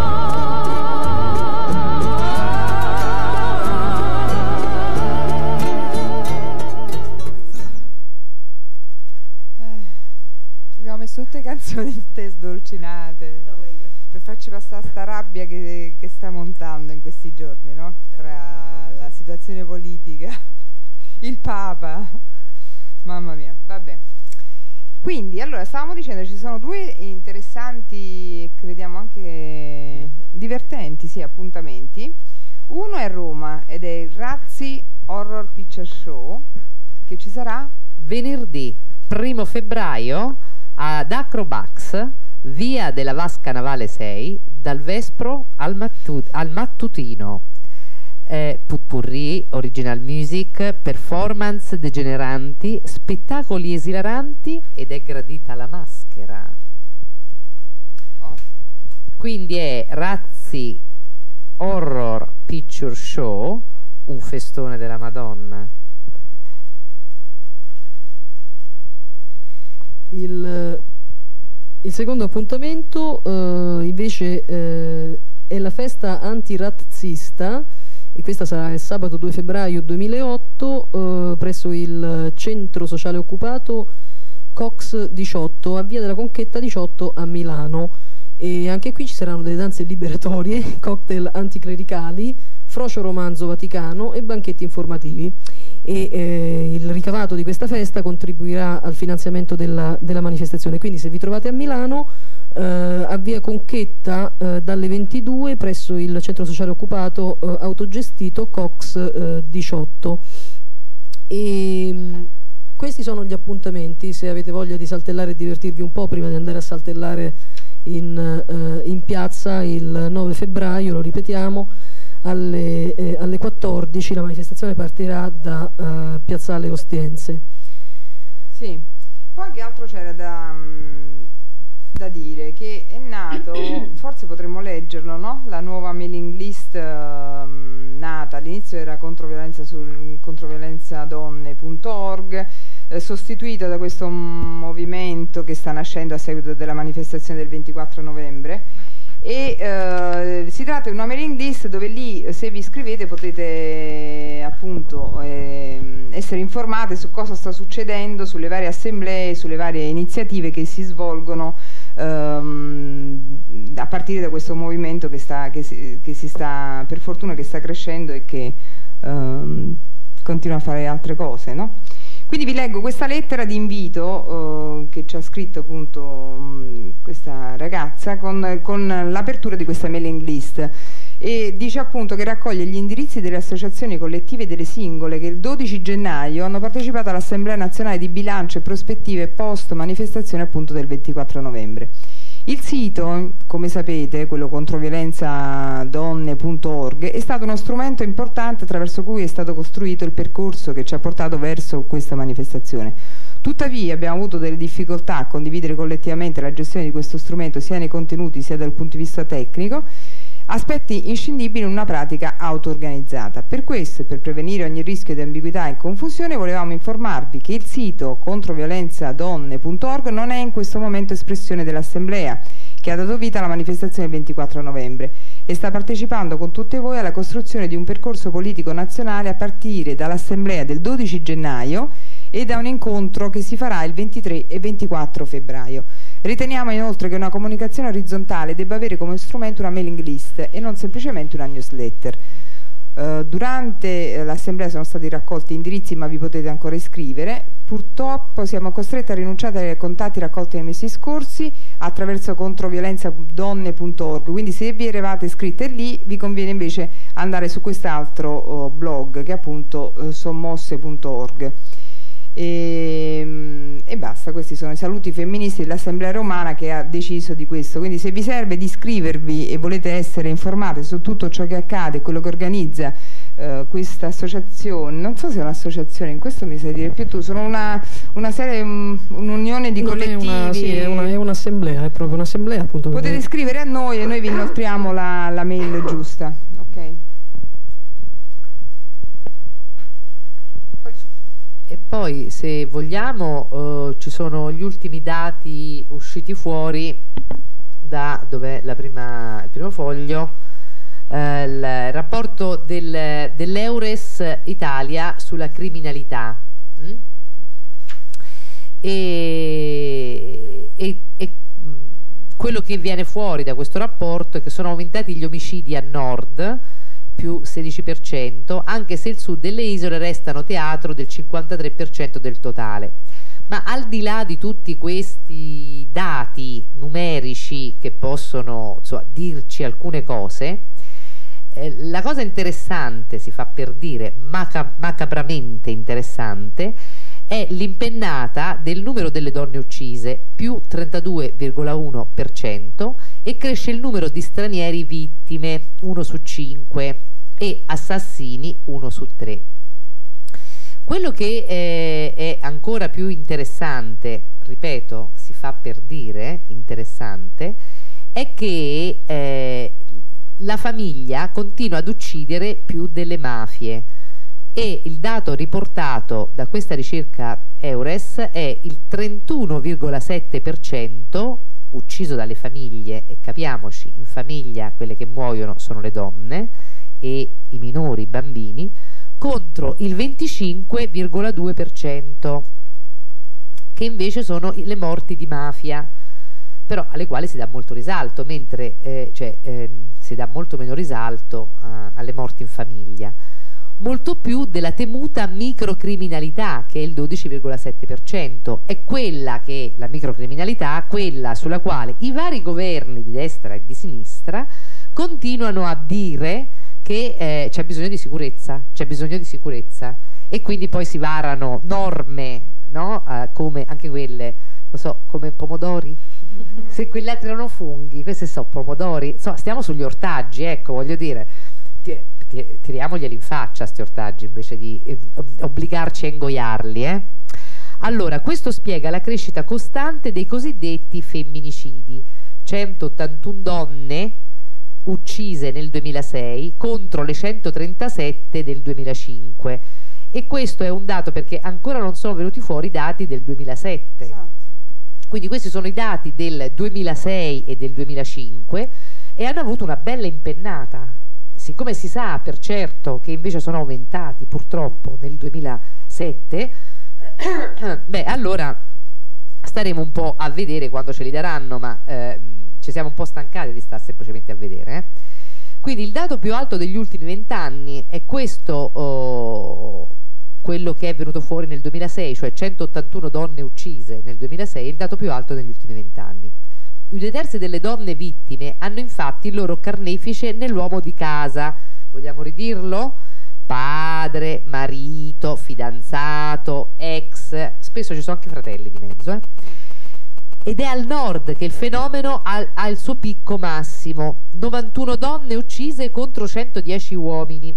Eh, abbiamo messo tutte canzoni sdolcinate per farci passare sta rabbia che, che sta montando in questi giorni, no? Tra la situazione politica, il Papa, mamma mia, vabbè. Quindi, allora, stavamo dicendo, ci sono due interessanti, crediamo anche divertenti, sì, appuntamenti. Uno è a Roma ed è il Razzi Horror Picture Show, che ci sarà Venerdì primo febbraio ad Acrobax, via della Vasca Navale sei, dal Vespro al, mattu- al mattutino. Eh, Putpurri, original music, performance degeneranti, spettacoli esilaranti ed è gradita la maschera. oh, Quindi è Razzi Horror Picture Show, un festone della Madonna. Il, il secondo appuntamento uh, invece uh, è la festa antirazzista, e questa sarà il sabato due febbraio duemilaotto uh, presso il centro sociale occupato Cox diciotto a Via della Conchetta diciotto a Milano. E anche qui ci saranno delle danze liberatorie, cocktail anticlericali, frocio romanzo vaticano e banchetti informativi. E eh, il ricavato di questa festa contribuirà al finanziamento della, della manifestazione. Quindi se vi trovate a Milano, eh, a Via Conchetta eh, dalle ventidue presso il centro sociale occupato eh, autogestito Cox eh, diciotto. E mh, questi sono gli appuntamenti. Se avete voglia di saltellare e divertirvi un po' prima di andare a saltellare in, eh, in piazza il nove febbraio, lo ripetiamo, alle, eh, alle quattordici la manifestazione partirà da eh, Piazzale Ostiense. Sì, poi che altro c'era da, da dire? Che è nato, forse potremmo leggerlo, no? La nuova mailing list uh, nata all'inizio era controviolenza sul controviolenza-donne punto org, eh, sostituita da questo movimento che sta nascendo a seguito della manifestazione del ventiquattro novembre. E eh, si tratta di una mailing list dove lì, se vi iscrivete, potete appunto eh, essere informate su cosa sta succedendo, sulle varie assemblee, sulle varie iniziative che si svolgono ehm, a partire da questo movimento che, sta, che, si, che si sta, per fortuna, che sta crescendo e che ehm, continua a fare altre cose, no? Quindi vi leggo questa lettera di invito uh, che ci ha scritto appunto um, questa ragazza con, con l'apertura di questa mailing list, e dice appunto che raccoglie gli indirizzi delle associazioni collettive e delle singole che il dodici gennaio hanno partecipato all'Assemblea Nazionale di Bilancio e Prospettive post manifestazione appunto del ventiquattro novembre. Il sito, come sapete, quello controviolenza donne punto org, è stato uno strumento importante attraverso cui è stato costruito il percorso che ci ha portato verso questa manifestazione. Tuttavia abbiamo avuto delle difficoltà a condividere collettivamente la gestione di questo strumento sia nei contenuti sia dal punto di vista tecnico, aspetti inscindibili in una pratica auto-organizzata. Per questo e per prevenire ogni rischio di ambiguità e confusione volevamo informarvi che il sito controviolenza donne punto org non è in questo momento espressione dell'Assemblea che ha dato vita alla manifestazione del ventiquattro novembre e sta partecipando con tutte voi alla costruzione di un percorso politico nazionale a partire dall'Assemblea del dodici gennaio e da un incontro che si farà il ventitré e ventiquattro febbraio. Riteniamo inoltre che una comunicazione orizzontale debba avere come strumento una mailing list e non semplicemente una newsletter. Uh, durante l'assemblea sono stati raccolti indirizzi, ma vi potete ancora iscrivere. Purtroppo siamo costretti a rinunciare ai contatti raccolti nei mesi scorsi attraverso controviolenza donne punto org, quindi se vi eravate iscritte lì vi conviene invece andare su quest'altro uh, blog che è appunto uh, sommosse punto org. E, e basta, questi sono i saluti femministi dell'Assemblea Romana che ha deciso di questo. Quindi se vi serve di iscrivervi e volete essere informate su tutto ciò che accade, quello che organizza eh, questa associazione, non so se è un'associazione, in questo mi sai dire più tu, sono una, una serie, un, un'unione di non collettivi, è una, sì, è, una, è un'assemblea, è proprio un'assemblea appunto. Potete perché... iscrivere a noi e noi vi inoltriamo la, la mail giusta, ok? E poi, se vogliamo, eh, ci sono gli ultimi dati usciti fuori da dov'è la prima, il primo foglio, eh, il rapporto del, dell'Eures Italia sulla criminalità. Mm? E, e, e quello che viene fuori da questo rapporto è che sono aumentati gli omicidi a nord, più sedici per cento, anche se il sud delle isole restano teatro del cinquantatré per cento del totale. Ma al di là di tutti questi dati numerici che possono, insomma, dirci alcune cose, eh, la cosa interessante, si fa per dire maca- macabramente interessante, è l'impennata del numero delle donne uccise, più trentadue virgola uno per cento, e cresce il numero di stranieri vittime, uno su cinque, e assassini, uno su tre. Quello che eh, è ancora più interessante, ripeto, si fa per dire interessante, è che eh, la famiglia continua ad uccidere più delle mafie, e il dato riportato da questa ricerca Eures è il trentuno virgola sette per cento ucciso dalle famiglie, e capiamoci, in famiglia quelle che muoiono sono le donne e i minori, i bambini, contro il venticinque virgola due per cento che invece sono le morti di mafia, però alle quali si dà molto risalto, mentre eh, cioè, ehm, si dà molto meno risalto uh, alle morti in famiglia. Molto più della temuta microcriminalità, che è il dodici virgola sette per cento. È quella che, la microcriminalità, quella sulla quale i vari governi di destra e di sinistra continuano a dire che eh, c'è bisogno di sicurezza, c'è bisogno di sicurezza, e quindi poi si varano norme, no? Uh, come anche quelle, lo so, come pomodori, se quegli altri erano funghi, questi sono pomodori, insomma, stiamo sugli ortaggi, ecco, voglio dire, ti, ti, tiriamoglieli in faccia sti ortaggi invece di eh, obbligarci a ingoiarli, eh? Allora, questo spiega la crescita costante dei cosiddetti femminicidi: centottantuno donne uccise nel duemilasei contro le centotrentasette del duemilacinque, e questo è un dato perché ancora non sono venuti fuori i dati del duemilasette. Esatto. Quindi questi sono i dati del duemilasei e del duemilacinque, e hanno avuto una bella impennata. Siccome si sa per certo che invece sono aumentati purtroppo nel duemilasette, beh, allora staremo un po' a vedere quando ce li daranno, ma eh, ci siamo un po' stancati di star semplicemente a vedere, eh. Quindi il dato più alto degli ultimi vent'anni è questo, oh, quello che è venuto fuori nel duemilasei, cioè centottantuno donne uccise nel duemilasei, il dato più alto negli ultimi vent'anni. I due terzi delle donne vittime hanno infatti il loro carnefice nell'uomo di casa. Vogliamo ridirlo? Padre, marito, fidanzato, ex, spesso ci sono anche fratelli di mezzo, eh? Ed è al nord che il fenomeno ha, ha il suo picco massimo: novantuno donne uccise contro centodieci uomini,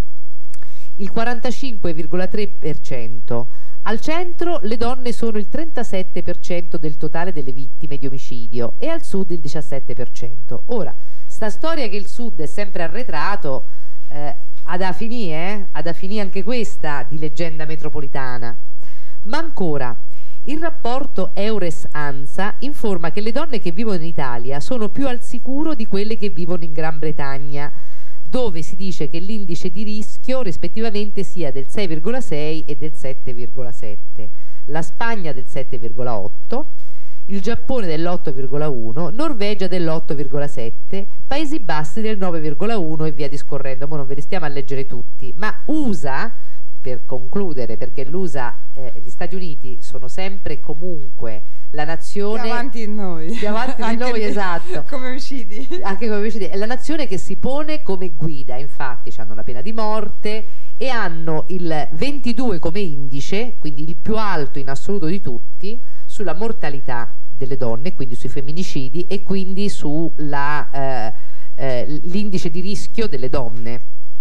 il quarantacinque virgola tre per cento. Al centro le donne sono il trentasette per cento del totale delle vittime di omicidio, e al sud il diciassette per cento. Ora, sta storia che il sud è sempre arretrato eh, ha da finire, eh? ha da finire anche questa di leggenda metropolitana. Ma ancora, il rapporto Eures-ANSA informa che le donne che vivono in Italia sono più al sicuro di quelle che vivono in Gran Bretagna, dove si dice che l'indice di rischio rispettivamente sia del sei virgola sei e del sette virgola sette, la Spagna del sette virgola otto, il Giappone dell'otto virgola uno, Norvegia dell'otto virgola sette, Paesi Bassi del nove virgola uno, e via discorrendo. Ma non ve li stiamo a leggere tutti, ma U S A, per concludere, perché l'U S A, eh, gli Stati Uniti sono sempre e comunque la nazione più avanti di noi, più avanti di noi, esatto, come omicidi, anche come omicidi, è la nazione che si pone come guida. Infatti hanno la pena di morte e hanno il ventidue come indice, quindi il più alto in assoluto di tutti, sulla mortalità delle donne, quindi sui femminicidi, e quindi sulla eh, eh, l'indice di rischio delle donne.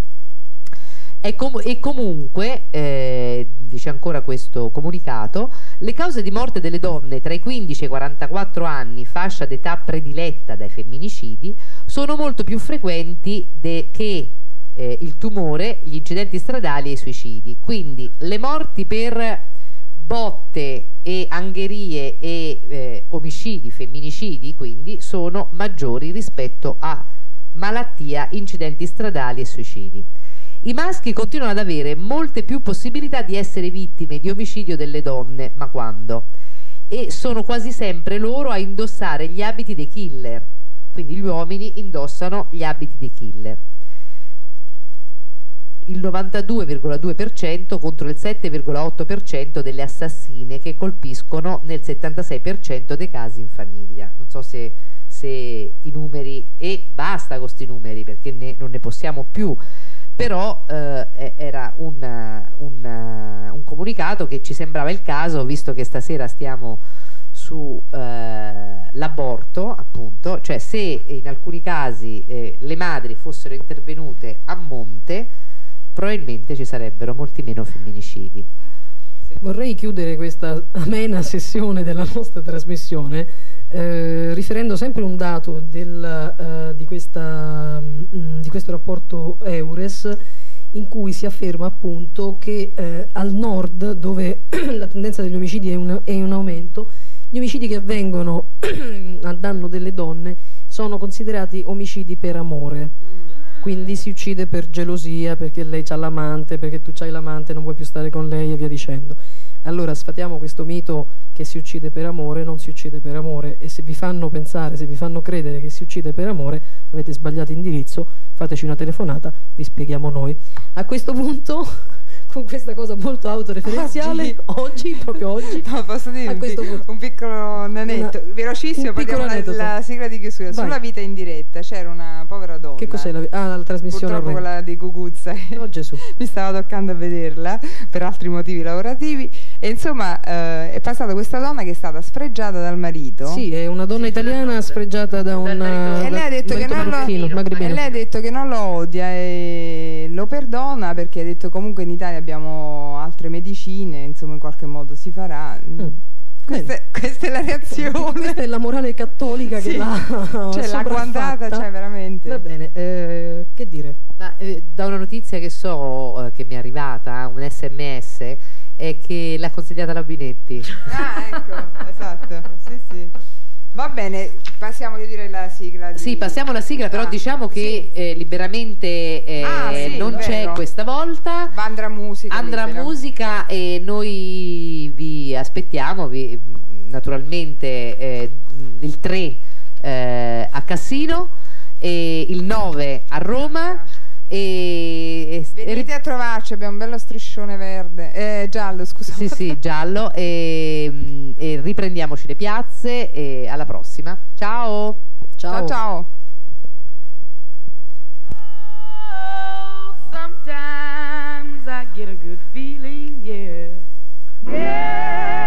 E, com- e comunque, eh, dice ancora questo comunicato, le cause di morte delle donne tra i quindici e i quarantaquattro anni, fascia d'età prediletta dai femminicidi, sono molto più frequenti de- che eh, il tumore, gli incidenti stradali e i suicidi. Quindi le morti per botte e angherie e eh, omicidi, femminicidi, quindi sono maggiori rispetto a malattia, incidenti stradali e suicidi. I maschi continuano ad avere molte più possibilità di essere vittime di omicidio delle donne, ma quando? E sono quasi sempre loro a indossare gli abiti dei killer, quindi gli uomini indossano gli abiti dei killer. Il novantadue virgola due per cento contro il sette virgola otto per cento delle assassine, che colpiscono nel settantasei per cento dei casi in famiglia. Non so se, se i numeri, e basta con questi numeri perché ne, non ne possiamo più. Però eh, era un, un, un comunicato che ci sembrava il caso, visto che stasera stiamo su eh, l'aborto, appunto, cioè se in alcuni casi eh, le madri fossero intervenute a monte, probabilmente ci sarebbero molti meno femminicidi. Vorrei chiudere questa amena sessione della nostra trasmissione eh, riferendo sempre un dato del, uh, di, questa, mh, di questo rapporto Eures, in cui si afferma appunto che eh, al nord, dove la tendenza degli omicidi è, un, è in aumento, gli omicidi che avvengono a danno delle donne sono considerati omicidi per amore. Quindi si uccide per gelosia, perché lei c'ha l'amante, perché tu c'hai l'amante, non vuoi più stare con lei e via dicendo. Allora sfatiamo questo mito che si uccide per amore. Non si uccide per amore, e se vi fanno pensare, se vi fanno credere che si uccide per amore, avete sbagliato indirizzo, fateci una telefonata, vi spieghiamo noi. A questo punto, con questa cosa molto autoreferenziale, oggi, oggi proprio oggi, no, posso dire un, pi- un piccolo nanetto, una, velocissimo, poi diamo la, la sigla di chiusura. Vai. Sulla vita in diretta c'era una povera donna. Che cos'è la, ah, la trasmissione? Purtroppo quella di Guguzza. Oh Gesù. Mi stava toccando a vederla per altri motivi lavorativi, e insomma eh, è passata questa donna che è stata sfregiata dal marito. Sì, è una donna italiana sfregiata da un e lei ha detto che non lo, e lei ha detto che non lo odia e lo perdona, perché ha detto comunque in Italia abbiamo altre medicine, insomma in qualche modo si farà. Mm. Questa, questa è la reazione. Questa è la morale cattolica, sì, che l'ha cioè l'ha guardata, cioè veramente. Va bene, eh, che dire? Ma, eh, da una notizia che so, eh, che mi è arrivata, un sms, è che l'ha consigliata la Binetti. Ah, ecco, esatto. Sì, sì. Va bene, passiamo, io direi la sigla di... Sì, passiamo alla sigla, però ah, diciamo che sì. eh, liberamente eh, ah, sì, non vero. C'è questa volta. Va Andra Musica. Andra libera. Musica, e noi vi aspettiamo, vi, naturalmente eh, il tre eh, a Cassino, e il nove a Roma. E, venite e, a trovarci, abbiamo un bello striscione verde, eh, giallo, scusa. Sì, sì, giallo, e, e riprendiamoci le piazze, e alla prossima. Ciao. Ciao, ciao, ciao. Oh, sometimes I get a good feeling, yeah. Yeah.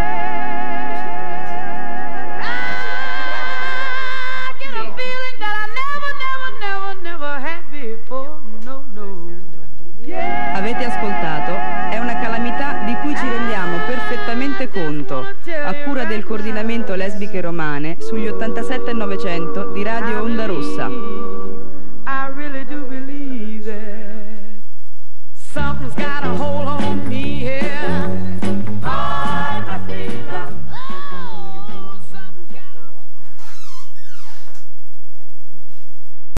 I get a feeling that I never, never, never, never had before. No, no. Yeah. Avete ascoltato È una calamità di cui ci rendiamo perfettamente conto, a cura del coordinamento lesbiche romane sugli ottantasette novecento di Radio Onda Rossa.